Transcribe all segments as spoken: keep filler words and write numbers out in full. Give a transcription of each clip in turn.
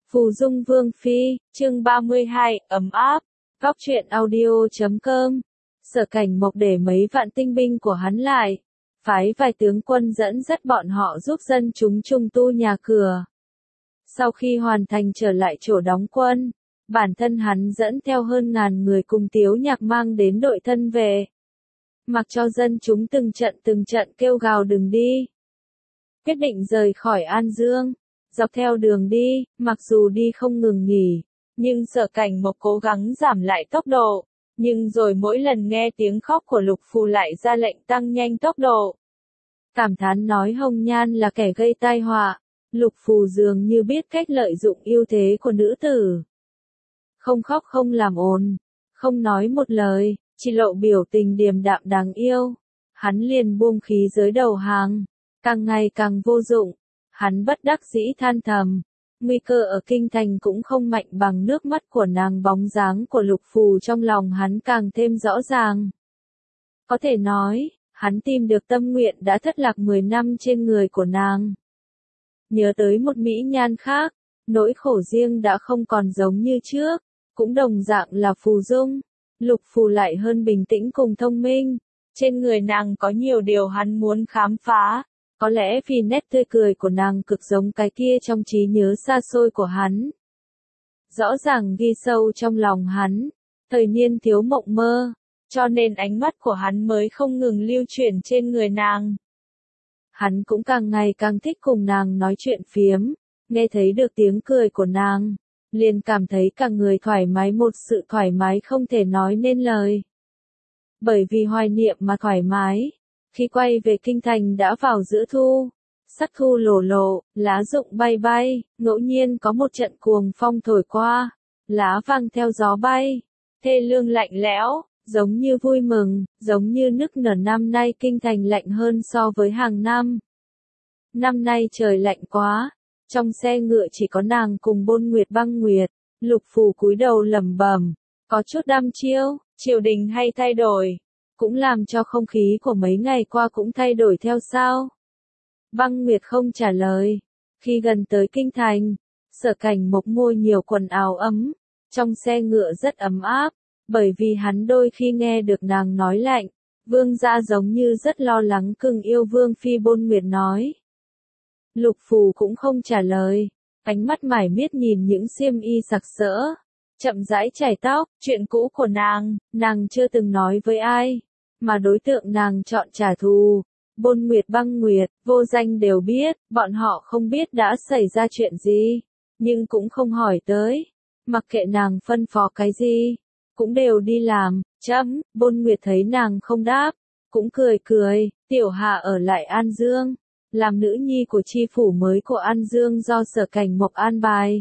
Phù Dung Vương Phi, chương ba mươi hai, ấm áp, góc truyện audio.com. Sở Cảnh Mộc để mấy vạn tinh binh của hắn lại, phái vài tướng quân dẫn dắt bọn họ giúp dân chúng trùng tu nhà cửa. Sau khi hoàn thành trở lại chỗ đóng quân, bản thân hắn dẫn theo hơn ngàn người cùng Tiếu Nhạc mang đến đội thân về. Mặc cho dân chúng từng trận từng trận kêu gào đừng đi. Quyết định rời khỏi An Dương. Dọc theo đường đi, mặc dù đi không ngừng nghỉ, nhưng Sở Cảnh Mộc cố gắng giảm lại tốc độ, nhưng rồi mỗi lần nghe tiếng khóc của Lục Phù lại ra lệnh tăng nhanh tốc độ. Cảm thán nói Hồng Nhan là kẻ gây tai họa, Lục Phù dường như biết cách lợi dụng ưu thế của nữ tử. Không khóc không làm ồn, không nói một lời, chỉ lộ biểu tình điềm đạm đáng yêu. Hắn liền buông khí giới đầu hàng, càng ngày càng vô dụng. Hắn bất đắc dĩ than thầm, nguy cơ ở kinh thành cũng không mạnh bằng nước mắt của nàng. Bóng dáng của Lục Phù trong lòng hắn càng thêm rõ ràng. Có thể nói, hắn tìm được tâm nguyện đã thất lạc mười năm trên người của nàng. Nhớ tới một mỹ nhan khác, nỗi khổ riêng đã không còn giống như trước, cũng đồng dạng là Phù Dung. Lục Phù lại hơn bình tĩnh cùng thông minh, trên người nàng có nhiều điều hắn muốn khám phá. Có lẽ vì nét tươi cười của nàng cực giống cái kia trong trí nhớ xa xôi của hắn. Rõ ràng ghi sâu trong lòng hắn, thời niên thiếu mộng mơ, cho nên ánh mắt của hắn mới không ngừng lưu chuyển trên người nàng. Hắn cũng càng ngày càng thích cùng nàng nói chuyện phiếm, nghe thấy được tiếng cười của nàng, liền cảm thấy cả người thoải mái, một sự thoải mái không thể nói nên lời. Bởi vì hoài niệm mà thoải mái. Khi quay về kinh thành đã vào giữa thu, sắc thu lổ lộ, lá rụng bay bay, ngẫu nhiên có một trận cuồng phong thổi qua, lá vàng theo gió bay, thê lương lạnh lẽo, giống như vui mừng, giống như nức nở. Năm nay kinh thành lạnh hơn so với hàng năm. Năm nay trời lạnh quá, trong xe ngựa chỉ có nàng cùng Bôn Nguyệt Băng Nguyệt. Lục Phù cúi đầu lẩm bẩm, có chút đăm chiêu, triều đình hay thay đổi. Cũng làm cho không khí của mấy ngày qua cũng thay đổi theo sao. Băng Nguyệt không trả lời. Khi gần tới kinh thành, Sở Cảnh Mộc mua nhiều quần áo ấm, trong xe ngựa rất ấm áp, bởi vì hắn đôi khi nghe được nàng nói lạnh, vương gia giống như rất lo lắng cưng yêu Vương Phi. Bôn Nguyệt nói. Lục Phù cũng không trả lời, ánh mắt mải miết nhìn những xiêm y sặc sỡ, chậm rãi chải tóc. Chuyện cũ của nàng, nàng chưa từng nói với ai. Mà đối tượng nàng chọn trả thù, Bôn Nguyệt Băng Nguyệt, vô danh đều biết, bọn họ không biết đã xảy ra chuyện gì, nhưng cũng không hỏi tới, mặc kệ nàng phân phó cái gì, cũng đều đi làm. Chấm, Bôn Nguyệt thấy nàng không đáp, cũng cười cười, Tiểu Hà ở lại An Dương, làm nữ nhi của chi phủ mới của An Dương do Sở Cảnh Mộc an bài.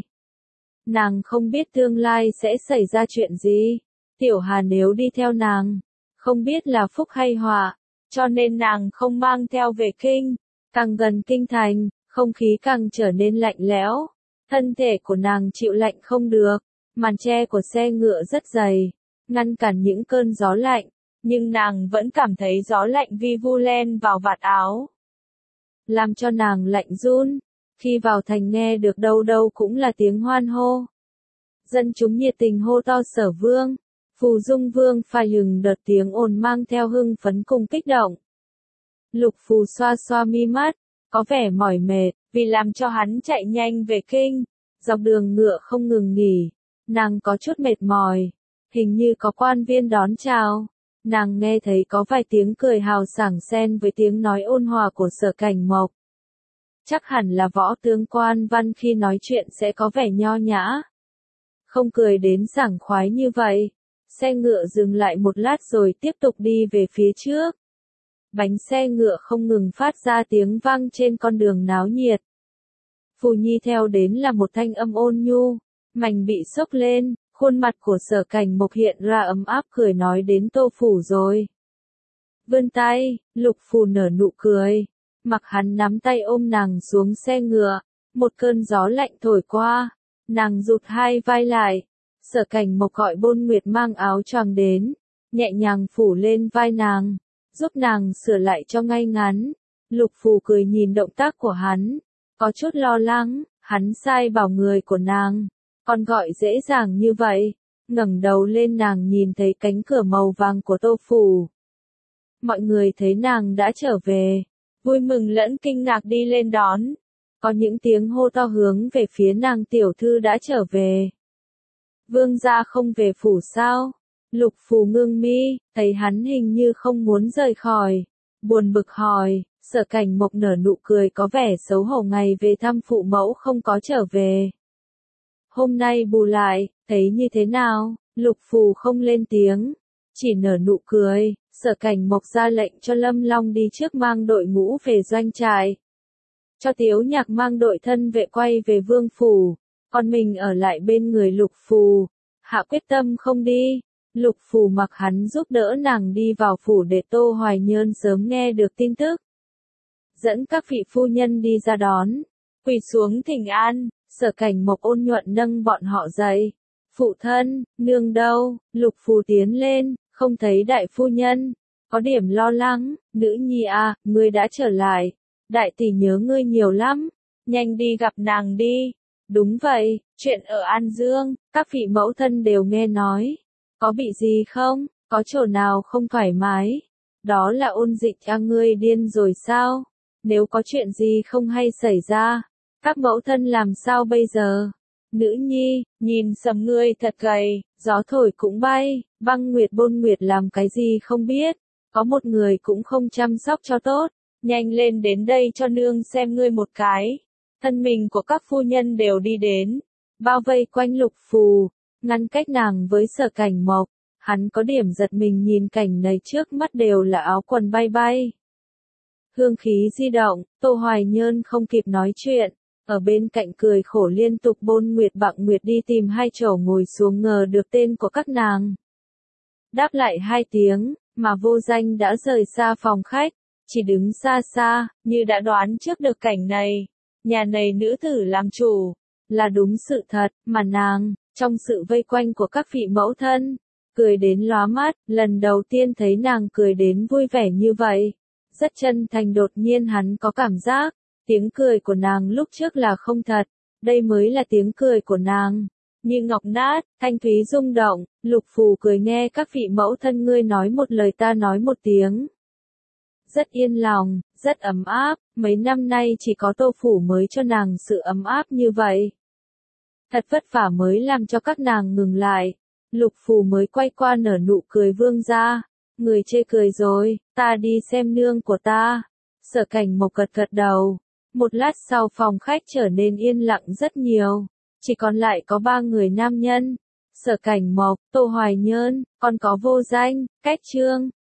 Nàng không biết tương lai sẽ xảy ra chuyện gì, Tiểu Hà nếu đi theo nàng, không biết là phúc hay họa, cho nên nàng không mang theo về kinh. Càng gần kinh thành, không khí càng trở nên lạnh lẽo, thân thể của nàng chịu lạnh không được, màn che của xe ngựa rất dày, ngăn cản những cơn gió lạnh, nhưng nàng vẫn cảm thấy gió lạnh vi vu len vào vạt áo, làm cho nàng lạnh run. Khi vào thành nghe được đâu đâu cũng là tiếng hoan hô. Dân chúng nhiệt tình hô to Sở Vương. Phù Dung Vương phải hừng đợt tiếng ồn mang theo hưng phấn cùng kích động. Lục Phù xoa xoa mi mắt, có vẻ mỏi mệt, vì làm cho hắn chạy nhanh về kinh. Dọc đường ngựa không ngừng nghỉ, nàng có chút mệt mỏi, hình như có quan viên đón chào. Nàng nghe thấy có vài tiếng cười hào sảng xen với tiếng nói ôn hòa của Sở Cảnh Mộc. Chắc hẳn là võ tướng quan văn khi nói chuyện sẽ có vẻ nho nhã, không cười đến sảng khoái như vậy. Xe ngựa dừng lại một lát rồi tiếp tục đi về phía trước. Bánh xe ngựa không ngừng phát ra tiếng vang trên con đường náo nhiệt. Phù Nhi theo đến là một thanh âm ôn nhu, mảnh bị xốc lên, khuôn mặt của Sở Cảnh Mộc hiện ra ấm áp, cười nói đến Tô phủ rồi. Vươn tay, Lục Phù nở nụ cười, mặc hắn nắm tay ôm nàng xuống xe ngựa. Một cơn gió lạnh thổi qua, nàng rụt hai vai lại. Sở Cảnh Mộc gọi Bôn Nguyệt mang áo choàng đến, nhẹ nhàng phủ lên vai nàng, giúp nàng sửa lại cho ngay ngắn. Lục Phù cười nhìn động tác của hắn, có chút lo lắng, Hắn sai bảo người của nàng, còn gọi dễ dàng như vậy. Ngẩng đầu lên nàng nhìn thấy cánh cửa màu vàng của Tô phủ. Mọi người thấy nàng đã trở về, vui mừng lẫn kinh ngạc đi lên đón. Có những tiếng hô to hướng về phía nàng tiểu thư đã trở về. Vương gia không về phủ sao? Lục Phù ngưng mi, thấy hắn hình như không muốn rời khỏi. Buồn bực hỏi, Sở Cảnh Mộc nở nụ cười có vẻ xấu hổ ngày về thăm phụ mẫu không có trở về. Hôm nay bù lại, thấy như thế nào? Lục Phù không lên tiếng, chỉ nở nụ cười. Sở Cảnh Mộc ra lệnh cho Lâm Long đi trước mang đội ngũ về doanh trại. Cho Tiếu Nhạc mang đội thân vệ quay về Vương phủ, còn mình ở lại bên người Lục Phù. Hạ quyết tâm không đi. Lục Phù mặc hắn giúp đỡ nàng đi vào phủ để Tô Hoài Nhơn sớm nghe được tin tức. Dẫn các vị phu nhân đi ra đón, quỳ xuống thỉnh an. Sở Cảnh Mộc ôn nhuận nâng bọn họ dậy. Phụ thân, nương đâu? Lục Phù tiến lên, không thấy đại phu nhân, có điểm lo lắng. Nữ nhi à, ngươi đã trở lại, đại tỷ nhớ ngươi nhiều lắm, nhanh đi gặp nàng đi. Đúng vậy, chuyện ở An Dương, các vị mẫu thân đều nghe nói. Có bị gì không? Có chỗ nào không thoải mái? Đó là ôn dịch à, ngươi điên rồi sao? Nếu có chuyện gì không hay xảy ra, các mẫu thân làm sao bây giờ? Nữ nhi, nhìn sầm ngươi thật gầy, gió thổi cũng bay, băng nguyệt bôn nguyệt làm cái gì không biết, có một người cũng không chăm sóc cho tốt, nhanh lên đến đây cho nương xem ngươi một cái. Thân mình của các phu nhân đều đi đến, bao vây quanh Lục Phù, ngăn cách nàng với Sở Cảnh Mộc. Hắn có điểm giật mình nhìn cảnh này, trước mắt đều là áo quần bay bay. Hương khí di động, Tô Hoài Nhơn không kịp nói chuyện, ở bên cạnh cười khổ liên tục. Bôn Nguyệt Bặng Nguyệt đi tìm hai chỗ ngồi xuống, ngờ được tên của các nàng. Đáp lại hai tiếng, mà Vô Danh đã rời xa phòng khách, chỉ đứng xa xa, như đã đoán trước được cảnh này. Nhà này nữ tử làm chủ, là đúng sự thật, mà nàng, trong sự vây quanh của các vị mẫu thân, cười đến lóa mắt. Lần đầu tiên thấy nàng cười đến vui vẻ như vậy, rất chân thành. Đột nhiên hắn có cảm giác, tiếng cười của nàng lúc trước là không thật, đây mới là tiếng cười của nàng. Như ngọc nát, thanh thúy rung động. Lục Phù cười nghe các vị mẫu thân ngươi nói một lời ta nói một tiếng. Rất yên lòng, rất ấm áp, mấy năm nay chỉ có Tô phủ mới cho nàng sự ấm áp như vậy. Thật vất vả mới làm cho các nàng ngừng lại. Lục Phù mới quay qua nở nụ cười, vương gia, người chê cười rồi, ta đi xem nương của ta. Sở Cảnh Mộc gật gật đầu. Một lát sau phòng khách trở nên yên lặng rất nhiều, chỉ còn lại có ba người nam nhân. Sở Cảnh Mộc, Tô Hoài Nhơn, còn có Vô Danh, Cách Trương.